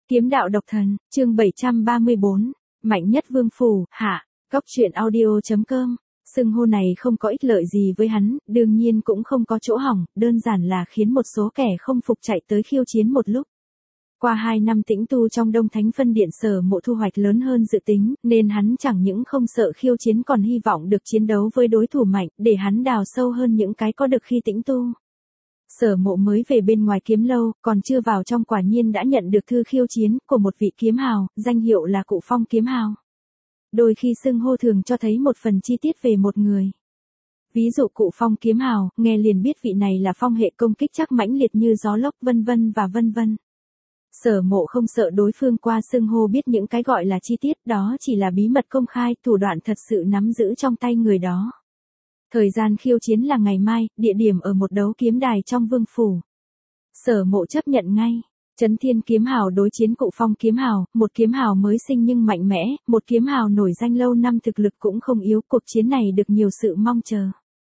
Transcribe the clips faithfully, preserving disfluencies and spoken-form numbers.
Kiếm đạo độc thần, chương bảy trăm ba mươi bốn, mạnh nhất vương phủ, hạ, góc truyện audio.com. Xưng hô này không có ích lợi gì với hắn, đương nhiên cũng không có chỗ hỏng, đơn giản là khiến một số kẻ không phục chạy tới khiêu chiến một lúc. Qua hai năm tĩnh tu trong Đông Thánh Phân Điện, Sở Mộ thu hoạch lớn hơn dự tính, nên hắn chẳng những không sợ khiêu chiến còn hy vọng được chiến đấu với đối thủ mạnh, để hắn đào sâu hơn những cái có được khi tĩnh tu. Sở Mộ mới về bên ngoài kiếm lâu, còn chưa vào trong quả nhiên đã nhận được thư khiêu chiến của một vị kiếm hào, danh hiệu là Cụ Phong kiếm hào. Đôi khi xưng hô thường cho thấy một phần chi tiết về một người. Ví dụ Cụ Phong kiếm hào, nghe liền biết vị này là phong hệ công kích chắc mãnh liệt như gió lốc vân vân và vân vân. Sở Mộ không sợ đối phương qua xưng hô biết những cái gọi là chi tiết, đó chỉ là bí mật công khai, thủ đoạn thật sự nắm giữ trong tay người đó. Thời gian khiêu chiến là ngày mai, địa điểm ở một đấu kiếm đài trong vương phủ. Sở Mộ chấp nhận ngay. Chấn Thiên kiếm hào đối chiến Cụ Phong kiếm hào, một kiếm hào mới sinh nhưng mạnh mẽ, một kiếm hào nổi danh lâu năm thực lực cũng không yếu, cuộc chiến này được nhiều sự mong chờ.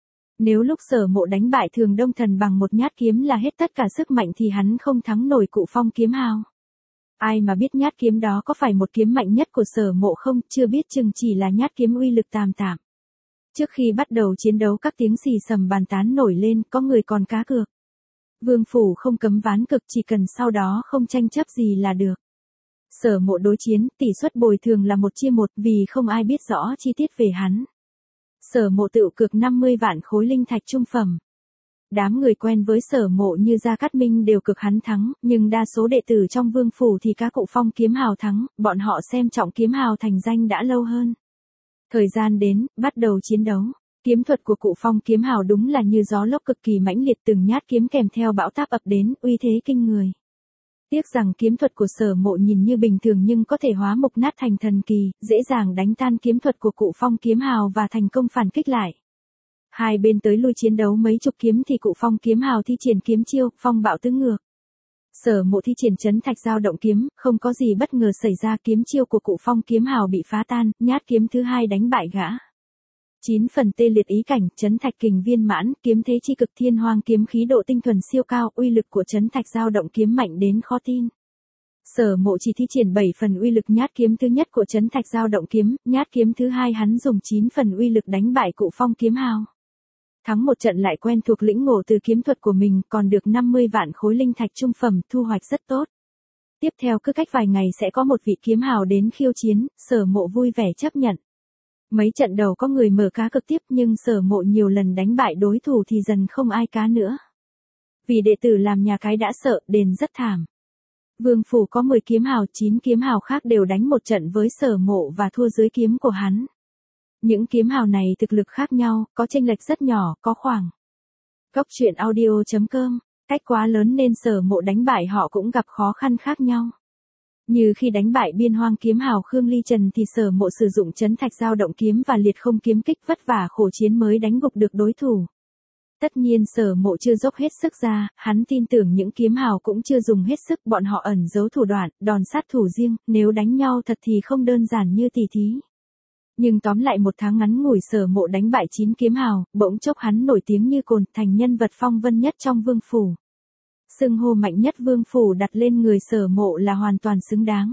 Nếu lúc Sở Mộ đánh bại Thường Đông Thần bằng một nhát kiếm là hết tất cả sức mạnh thì hắn không thắng nổi Cụ Phong kiếm hào. Ai mà biết nhát kiếm đó có phải một kiếm mạnh nhất của Sở Mộ không, chưa biết chừng chỉ là nhát kiếm uy lực tạm tạm. Trước khi bắt đầu chiến đấu các tiếng xì xầm bàn tán nổi lên, có người còn cá cược. Vương phủ không cấm ván cực, chỉ cần sau đó không tranh chấp gì là được. Sở Mộ đối chiến, tỷ suất bồi thường là một chia một vì không ai biết rõ chi tiết về hắn. Sở Mộ tự cược năm mươi vạn khối linh thạch trung phẩm. Đám người quen với Sở Mộ như Gia Cát Minh đều cực hắn thắng, nhưng đa số đệ tử trong vương phủ thì các Cụ Phong kiếm hào thắng, bọn họ xem trọng kiếm hào thành danh đã lâu hơn. Thời gian đến, bắt đầu chiến đấu. Kiếm thuật của Cụ Phong kiếm hào đúng là như gió lốc cực kỳ mãnh liệt, từng nhát kiếm kèm theo bão táp ập đến, uy thế kinh người. Tiếc rằng kiếm thuật của Sở Mộ nhìn như bình thường nhưng có thể hóa mục nát thành thần kỳ, dễ dàng đánh tan kiếm thuật của Cụ Phong kiếm hào và thành công phản kích lại. Hai bên tới lui chiến đấu mấy chục kiếm thì Cụ Phong kiếm hào thi triển kiếm chiêu, phong bạo tứ ngược. Sở Mộ thi triển chấn thạch dao động kiếm, không có gì bất ngờ xảy ra, kiếm chiêu của Cụ Phong kiếm hào bị phá tan, nhát kiếm thứ hai đánh bại gã. Chín phần tê liệt ý cảnh, chấn thạch kình viên mãn, kiếm thế chi cực, thiên hoang kiếm khí độ tinh thuần siêu cao, uy lực của chấn thạch dao động kiếm mạnh đến khó tin. Sở Mộ chỉ thi triển bảy phần uy lực nhát kiếm thứ nhất của chấn thạch dao động kiếm, nhát kiếm thứ hai hắn dùng chín phần uy lực đánh bại Cụ Phong kiếm hào. Thắng một trận lại quen thuộc lĩnh ngộ từ kiếm thuật của mình, còn được năm mươi vạn khối linh thạch trung phẩm, thu hoạch rất tốt. Tiếp theo cứ cách vài ngày sẽ có một vị kiếm hào đến khiêu chiến, Sở Mộ vui vẻ chấp nhận. Mấy trận đầu có người mở cá cực tiếp nhưng Sở Mộ nhiều lần đánh bại đối thủ thì dần không ai cá nữa. Vì đệ tử làm nhà cái đã sợ, đền rất thảm. Vương phủ có mười kiếm hào, chín kiếm hào khác đều đánh một trận với Sở Mộ và thua dưới kiếm của hắn. Những kiếm hào này thực lực khác nhau, có chênh lệch rất nhỏ, có khoảng. Góc truyện audio.com, cách quá lớn nên Sở Mộ đánh bại họ cũng gặp khó khăn khác nhau. Như khi đánh bại biên hoang kiếm hào Khương Ly Trần thì Sở Mộ sử dụng chấn thạch dao động kiếm và liệt không kiếm kích, vất vả khổ chiến mới đánh gục được đối thủ. Tất nhiên Sở Mộ chưa dốc hết sức ra, hắn tin tưởng những kiếm hào cũng chưa dùng hết sức, bọn họ ẩn giấu thủ đoạn, đòn sát thủ riêng, nếu đánh nhau thật thì không đơn giản như tỉ thí. Nhưng tóm lại một tháng ngắn ngủi Sở Mộ đánh bại chín kiếm hào, bỗng chốc hắn nổi tiếng như cồn, thành nhân vật phong vân nhất trong vương phủ. Xưng hô mạnh nhất vương phủ đặt lên người Sở Mộ là hoàn toàn xứng đáng.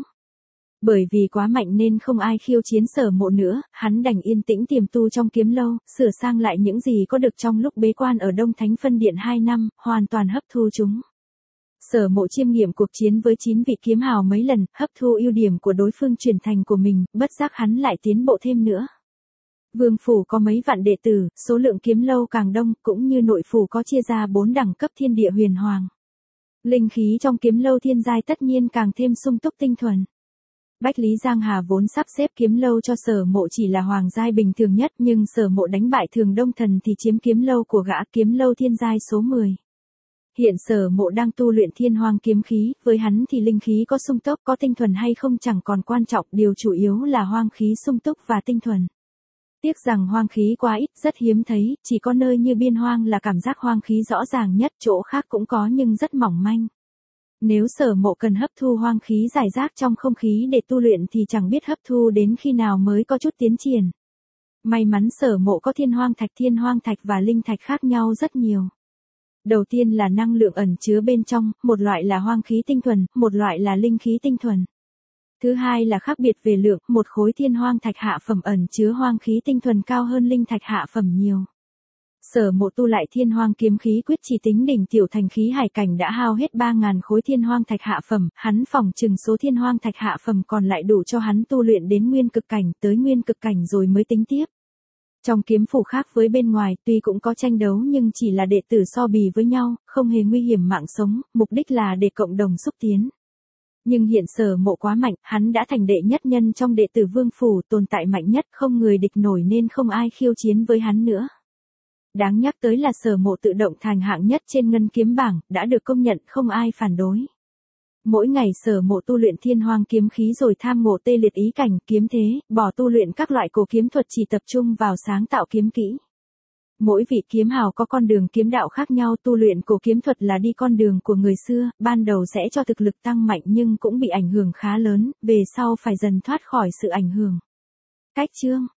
Bởi vì quá mạnh nên không ai khiêu chiến Sở Mộ nữa, hắn đành yên tĩnh tiềm tu trong kiếm lâu, sửa sang lại những gì có được trong lúc bế quan ở Đông Thánh Phân Điện hai năm, hoàn toàn hấp thu chúng. Sở Mộ chiêm nghiệm cuộc chiến với chín vị kiếm hào mấy lần, hấp thu ưu điểm của đối phương truyền thành của mình, bất giác hắn lại tiến bộ thêm nữa. Vương phủ có mấy vạn đệ tử, số lượng kiếm lâu càng đông, cũng như nội phủ có chia ra bốn đẳng cấp thiên địa huyền hoàng. Linh khí trong kiếm lâu thiên giai tất nhiên càng thêm sung túc tinh thuần. Bách Lý Giang Hà vốn sắp xếp kiếm lâu cho Sở Mộ chỉ là hoàng giai bình thường nhất, nhưng Sở Mộ đánh bại Thường Đông Thần thì chiếm kiếm lâu của gã, kiếm lâu thiên giai số mười. Hiện Sở Mộ đang tu luyện thiên hoang kiếm khí, với hắn thì linh khí có sung túc, có tinh thuần hay không chẳng còn quan trọng, điều chủ yếu là hoang khí sung túc và tinh thuần. Tiếc rằng hoang khí quá ít, rất hiếm thấy, chỉ có nơi như biên hoang là cảm giác hoang khí rõ ràng nhất, chỗ khác cũng có nhưng rất mỏng manh. Nếu Sở Mộ cần hấp thu hoang khí rải rác trong không khí để tu luyện thì chẳng biết hấp thu đến khi nào mới có chút tiến triển. May mắn Sở Mộ có thiên hoang thạch, thiên hoang thạch và linh thạch khác nhau rất nhiều. Đầu tiên là năng lượng ẩn chứa bên trong, một loại là hoang khí tinh thuần, một loại là linh khí tinh thuần. Thứ hai là khác biệt về lượng, một khối thiên hoang thạch hạ phẩm ẩn chứa hoang khí tinh thuần cao hơn linh thạch hạ phẩm nhiều. Sở Mộ tu lại thiên hoang kiếm khí quyết chỉ tính đỉnh tiểu thành khí hải cảnh đã hao hết ba ngàn khối thiên hoang thạch hạ phẩm, hắn phỏng chừng số thiên hoang thạch hạ phẩm còn lại đủ cho hắn tu luyện đến nguyên cực cảnh, tới nguyên cực cảnh rồi mới tính tiếp. Trong kiếm phủ khác với bên ngoài, tuy cũng có tranh đấu nhưng chỉ là đệ tử so bì với nhau, không hề nguy hiểm mạng sống, mục đích là để cộng đồng xúc tiến. Nhưng hiện Sở Mộ quá mạnh, hắn đã thành đệ nhất nhân trong đệ tử vương phủ, tồn tại mạnh nhất, không người địch nổi nên không ai khiêu chiến với hắn nữa. Đáng nhắc tới là Sở Mộ tự động thành hạng nhất trên ngân kiếm bảng, đã được công nhận không ai phản đối. Mỗi ngày Sở Mộ tu luyện thiên hoang kiếm khí rồi tham ngộ tê liệt ý cảnh, kiếm thế, bỏ tu luyện các loại cổ kiếm thuật chỉ tập trung vào sáng tạo kiếm kỹ. Mỗi vị kiếm hào có con đường kiếm đạo khác nhau, tu luyện cổ kiếm thuật là đi con đường của người xưa, ban đầu sẽ cho thực lực tăng mạnh nhưng cũng bị ảnh hưởng khá lớn, về sau phải dần thoát khỏi sự ảnh hưởng. Cách chương